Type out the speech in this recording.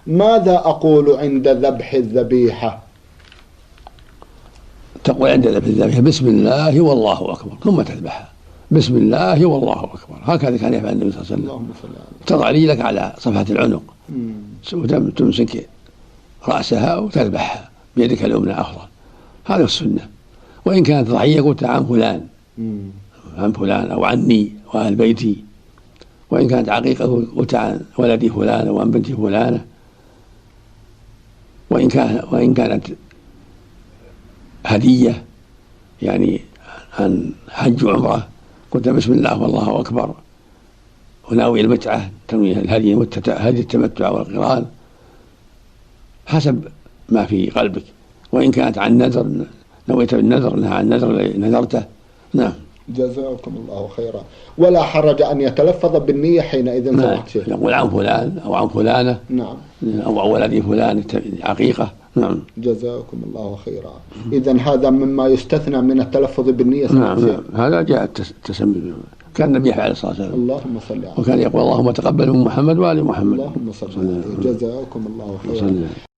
ماذا أقول عند ذبح الذبيحة؟ تقول عند ذبح الذبيحة بسم الله والله أكبر، ثم تذبحها بسم الله والله أكبر. هكذا كان يفعل النبي صلى الله عليه وسلم. تضع رجلك على صفحة العنق وتمسك رأسها وتذبحها بيدك اليمنى أفضل، هذا السنة. وإن كانت ضحية قلت عن فلان عن فلان أو عني وأهل بيتي، وإن كانت عقيقة قلت عن ولدي فلان أو عن بنتي فلانة، وإن كانت هدية يعني عن حج وعمرة قلت بسم الله والله أكبر وناوي المتعة، تنوي الهدي هدي التمتع والقران حسب ما في قلبك. وإن كانت عن نذر نويت بالنذر انها عن نذر نذرته. نعم. جزاكم الله خيرا. ولا حرج أن يتلفظ بالنية حينئذ؟ يقول عن فلان أو عن فلانة. نعم. أو ولدي فلان عقيقة. نعم. جزاكم الله خيرا. إذن هذا مما يستثنى من التلفظ بالنية. نعم. هذا جاء التسمي، كان النبي عليه الصلاة والسلام اللهم صل عليه وكان يقول اللهم تقبل من محمد وآل محمد. اللهم صل عليه. جزاكم الله خيرا.